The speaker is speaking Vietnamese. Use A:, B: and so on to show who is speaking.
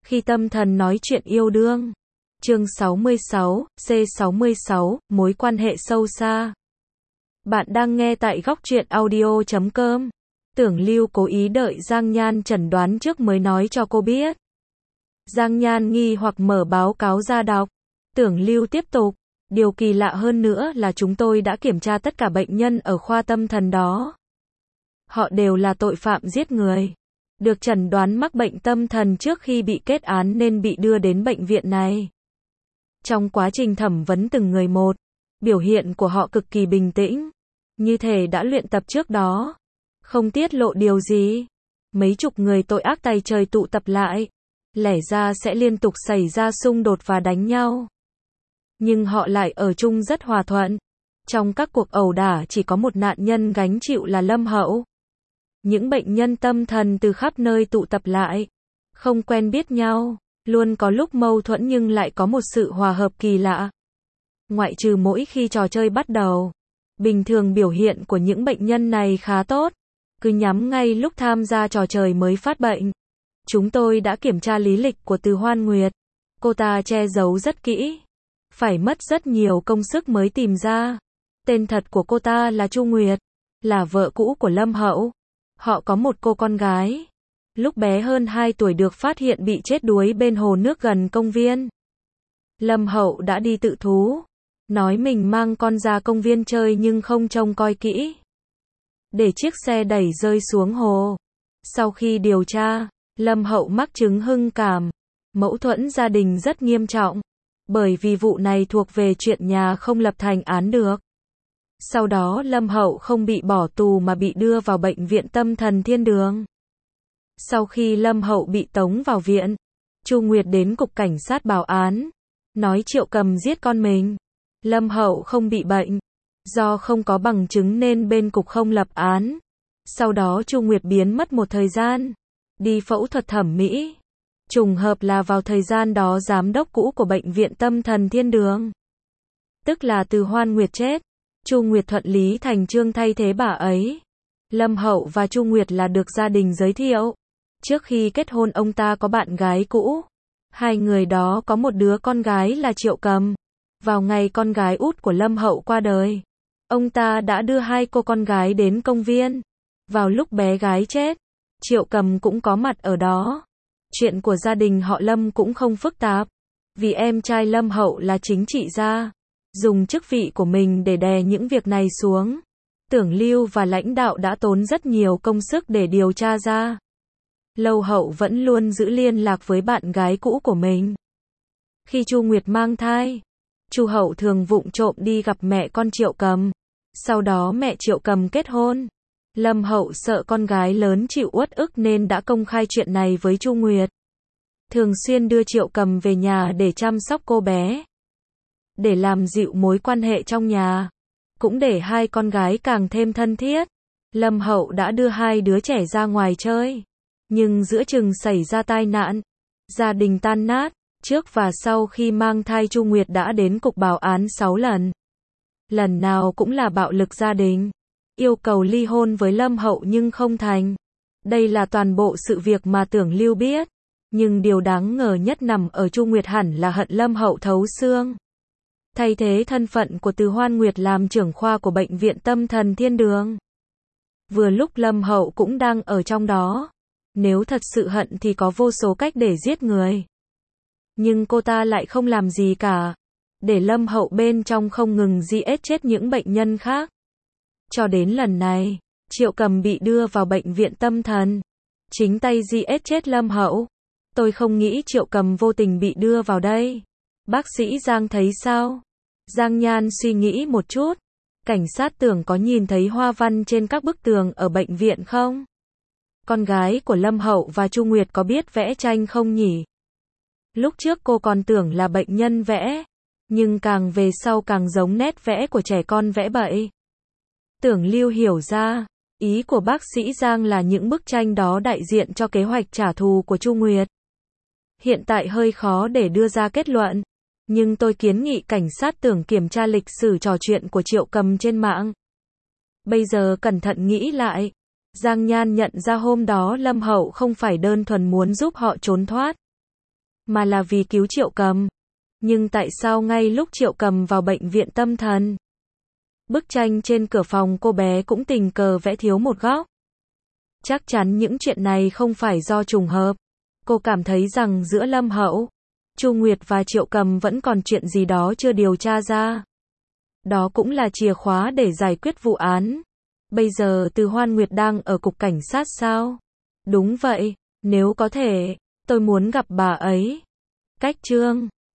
A: Khi tâm thần nói chuyện yêu đương. Chương 66, C66, mối quan hệ sâu xa. Bạn đang nghe tại góc truyện audio.com. Tưởng Lưu cố ý đợi Giang Nhan chẩn đoán trước mới nói cho cô biết. Giang Nhan nghi hoặc mở báo cáo ra đọc. Tưởng Lưu tiếp tục. Điều kỳ lạ hơn nữa là chúng tôi đã kiểm tra tất cả bệnh nhân ở khoa tâm thần đó. Họ đều là tội phạm giết người. Được chẩn đoán mắc bệnh tâm thần trước khi bị kết án nên bị đưa đến bệnh viện này. Trong quá trình thẩm vấn từng người một, biểu hiện của họ cực kỳ bình tĩnh, như thể đã luyện tập trước đó, không tiết lộ điều gì. Mấy chục người tội ác tày trời tụ tập lại, lẽ ra sẽ liên tục xảy ra xung đột và đánh nhau. Nhưng họ lại ở chung rất hòa thuận. Trong các cuộc ẩu đả chỉ có một nạn nhân gánh chịu là Lâm Hậu. Những bệnh nhân tâm thần từ khắp nơi tụ tập lại, không quen biết nhau, luôn có lúc mâu thuẫn nhưng lại có một sự hòa hợp kỳ lạ. Ngoại trừ mỗi khi trò chơi bắt đầu, bình thường biểu hiện của những bệnh nhân này khá tốt, cứ nhắm ngay lúc tham gia trò chơi mới phát bệnh. Chúng tôi đã kiểm tra lý lịch của Từ Hoan Nguyệt, cô ta che giấu rất kỹ, phải mất rất nhiều công sức mới tìm ra. Tên thật của cô ta là Chu Nguyệt, là vợ cũ của Lâm Hậu. Họ có một cô con gái. Lúc bé hơn 2 tuổi được phát hiện bị chết đuối bên hồ nước gần công viên. Lâm Hậu đã đi tự thú, nói mình mang con ra công viên chơi nhưng không trông coi kỹ, để chiếc xe đẩy rơi xuống hồ. Sau khi điều tra, Lâm Hậu mắc chứng hưng cảm, mâu thuẫn gia đình rất nghiêm trọng, bởi vì vụ này thuộc về chuyện nhà không lập thành án được. Sau đó Lâm Hậu không bị bỏ tù mà bị đưa vào bệnh viện tâm thần Thiên Đường. Sau khi Lâm Hậu bị tống vào viện, Chu Nguyệt đến cục cảnh sát báo án, nói Triệu Cầm giết con mình. Lâm Hậu không bị bệnh, do không có bằng chứng nên bên cục không lập án. Sau đó Chu Nguyệt biến mất một thời gian, đi phẫu thuật thẩm mỹ. Trùng hợp là vào thời gian đó giám đốc cũ của bệnh viện tâm thần Thiên Đường, tức là Từ Hoan Nguyệt chết. Chu Nguyệt thuận lý thành chương thay thế bà ấy. Lâm Hậu và Chu Nguyệt là được gia đình giới thiệu. Trước khi kết hôn ông ta có bạn gái cũ. Hai người đó có một đứa con gái là Triệu Cầm. Vào ngày con gái út của Lâm Hậu qua đời, ông ta đã đưa hai cô con gái đến công viên. Vào lúc bé gái chết, Triệu Cầm cũng có mặt ở đó. Chuyện của gia đình họ Lâm cũng không phức tạp, vì em trai Lâm Hậu là chính trị gia, dùng chức vị của mình để đè những việc này xuống. Tưởng Lưu và lãnh đạo đã tốn rất nhiều công sức để điều tra ra. Lâu Hậu vẫn luôn giữ liên lạc với bạn gái cũ của mình. Khi Chu Nguyệt mang thai, Chu Hậu thường vụng trộm đi gặp mẹ con Triệu Cầm. Sau đó mẹ Triệu Cầm kết hôn. Lâm Hậu sợ con gái lớn chịu uất ức nên đã công khai chuyện này với Chu Nguyệt. Thường xuyên đưa Triệu Cầm về nhà để chăm sóc cô bé, để làm dịu mối quan hệ trong nhà, cũng để hai con gái càng thêm thân thiết. Lâm Hậu đã đưa hai đứa trẻ ra ngoài chơi, nhưng giữa chừng xảy ra tai nạn, gia đình tan nát. Trước và sau khi mang thai Chu Nguyệt đã đến cục báo án 6 lần. Lần nào cũng là bạo lực gia đình, yêu cầu ly hôn với Lâm Hậu nhưng không thành. Đây là toàn bộ sự việc mà Tưởng Lưu biết, nhưng điều đáng ngờ nhất nằm ở Chu Nguyệt hẳn là hận Lâm Hậu thấu xương. Thay thế thân phận của Từ Hoan Nguyệt làm trưởng khoa của bệnh viện tâm thần Thiên Đường. Vừa lúc Lâm Hậu cũng đang ở trong đó. Nếu thật sự hận thì có vô số cách để giết người. Nhưng cô ta lại không làm gì cả, để Lâm Hậu bên trong không ngừng giết chết những bệnh nhân khác. Cho đến lần này, Triệu Cầm bị đưa vào bệnh viện tâm thần, chính tay giết chết Lâm Hậu. Tôi không nghĩ Triệu Cầm vô tình bị đưa vào đây. Bác sĩ Giang thấy sao? Giang Nhan suy nghĩ một chút. Cảnh sát Tưởng có nhìn thấy hoa văn trên các bức tường ở bệnh viện không? Con gái của Lâm Hậu và Chu Nguyệt có biết vẽ tranh không nhỉ? Lúc trước cô còn tưởng là bệnh nhân vẽ, nhưng càng về sau càng giống nét vẽ của trẻ con vẽ bậy. Tưởng Lưu hiểu ra, ý của bác sĩ Giang là những bức tranh đó đại diện cho kế hoạch trả thù của Chu Nguyệt. Hiện tại hơi khó để đưa ra kết luận, nhưng tôi kiến nghị cảnh sát Tưởng kiểm tra lịch sử trò chuyện của Triệu Cầm trên mạng. Bây giờ cẩn thận nghĩ lại, Giang Nhan nhận ra hôm đó Lâm Hậu không phải đơn thuần muốn giúp họ trốn thoát. mà là vì cứu Triệu Cầm. Nhưng tại sao ngay lúc Triệu Cầm vào bệnh viện tâm thần, bức tranh trên cửa phòng cô bé cũng tình cờ vẽ thiếu một góc? Chắc chắn những chuyện này không phải do trùng hợp. Cô cảm thấy rằng giữa Lâm Hậu, Chu Nguyệt và Triệu Cầm vẫn còn chuyện gì đó chưa điều tra ra. Đó cũng là chìa khóa để giải quyết vụ án. Bây giờ Từ Hoan Nguyệt đang ở cục cảnh sát sao? Đúng vậy, nếu có thể, tôi muốn gặp bà ấy. Cách chương